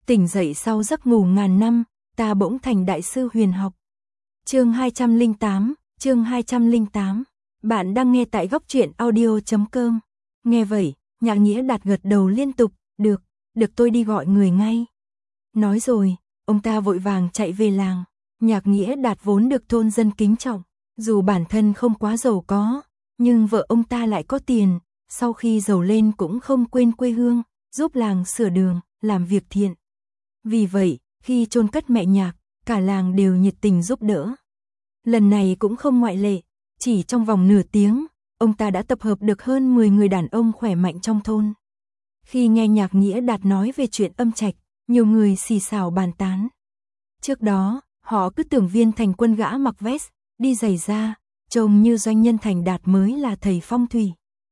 Tỉnh dậy sau giấc ngủ ngàn năm, ta bỗng thành đại sư huyền học. Chương 208. Bạn đang nghe tại góc truyện audio.com. Nghe vậy, Nhạc Nghĩa Đạt gật đầu liên tục, được tôi đi gọi người ngay. Nói rồi, ông ta vội vàng chạy về làng. Nhạc Nghĩa Đạt vốn được thôn dân kính trọng, dù bản thân không quá giàu có, nhưng vợ ông ta lại có tiền, sau khi giàu lên cũng không quên quê hương, giúp làng sửa đường, làm việc thiện. Vì vậy, khi chôn cất mẹ Nhạc, cả làng đều nhiệt tình giúp đỡ. Lần này cũng không ngoại lệ, chỉ trong vòng nửa tiếng, ông ta đã tập hợp được hơn 10 người đàn ông khỏe mạnh trong thôn. Khi nghe Nhạc Nghĩa Đạt nói về chuyện Âm Trạch, nhiều người xì xào bàn tán. Trước đó, họ cứ tưởng Viên Thành Quân gã mặc vest, đi giày da, trông như doanh nhân thành đạt mới là thầy phong thủy.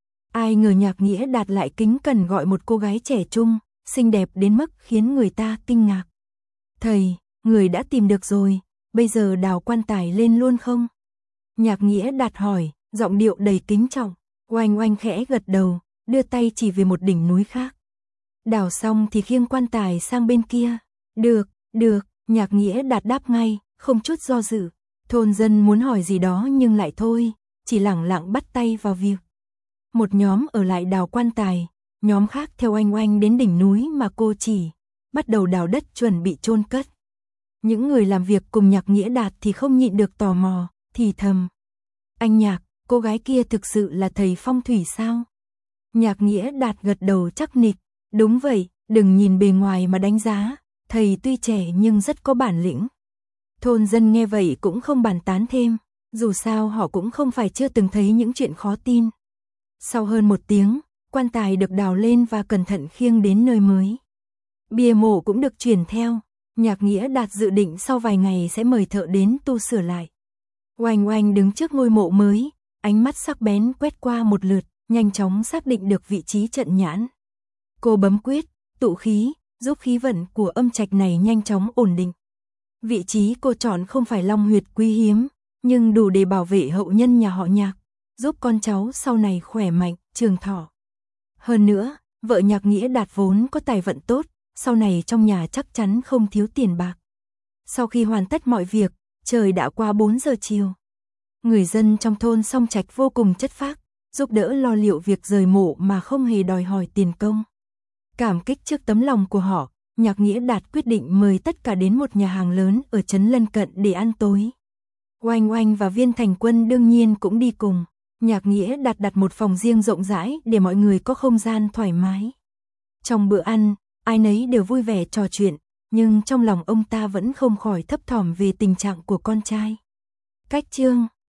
Ai ngờ Nhạc Nghĩa Đạt lại kính cẩn gọi một cô gái trẻ trung, xinh đẹp đến mức khiến người ta kinh ngạc. Thầy, người đã tìm được rồi, bây giờ đào quan tài lên luôn không? Nhạc Nghĩa Đạt hỏi, giọng điệu đầy kính trọng. Oanh Oanh khẽ gật đầu, đưa tay chỉ về một đỉnh núi khác. Đào xong thì khiêng quan tài sang bên kia. Được, Nhạc Nghĩa Đạt đáp ngay, không chút do dự. Thôn dân muốn hỏi gì đó nhưng lại thôi, chỉ lẳng lặng bắt tay vào việc. Một nhóm ở lại đào quan tài, nhóm khác theo Oanh Oanh đến đỉnh núi mà cô chỉ, bắt đầu đào đất chuẩn bị chôn cất. Những người làm việc cùng Nhạc Nghĩa Đạt thì không nhịn được tò mò, thì thầm. Anh Nhạc, cô gái kia thực sự là thầy phong thủy sao? Nhạc Nghĩa Đạt gật đầu chắc nịch, đúng vậy, đừng nhìn bề ngoài mà đánh giá, thầy tuy trẻ nhưng rất có bản lĩnh. Thôn dân nghe vậy cũng không bàn tán thêm, dù sao họ cũng không phải chưa từng thấy những chuyện khó tin. Sau hơn một tiếng, quan tài được đào lên và cẩn thận khiêng đến nơi mới. Bia mộ cũng được chuyển theo, Nhạc Nghĩa Đạt dự định sau vài ngày sẽ mời thợ đến tu sửa lại. Oanh Oanh đứng trước ngôi mộ mới, ánh mắt sắc bén quét qua một lượt, nhanh chóng xác định được vị trí trận nhãn. Cô bấm quyết, tụ khí, giúp khí vận của Âm Trạch này nhanh chóng ổn định. Vị trí cô chọn không phải long huyệt quý hiếm, nhưng đủ để bảo vệ hậu nhân nhà họ Nhạc, giúp con cháu sau này khỏe mạnh, trường thọ. Hơn nữa, vợ Nhạc Nghĩa Đạt vốn có tài vận tốt, sau này trong nhà chắc chắn không thiếu tiền bạc. Sau khi hoàn tất mọi việc, trời đã qua 4 giờ chiều. Người dân trong thôn Song Trạch vô cùng chất phác, giúp đỡ lo liệu việc rời mộ mà không hề đòi hỏi tiền công. Cảm kích trước tấm lòng của họ, Nhạc Nghĩa Đạt quyết định mời tất cả đến một nhà hàng lớn ở trấn lân cận để ăn tối. Oanh Oanh và Viên Thành Quân đương nhiên cũng đi cùng. Nhạc Nghĩa Đạt đặt một phòng riêng rộng rãi để mọi người có không gian thoải mái. Trong bữa ăn, ai nấy đều vui vẻ trò chuyện, nhưng trong lòng ông ta vẫn không khỏi thấp thỏm về tình trạng của con trai. Cách chương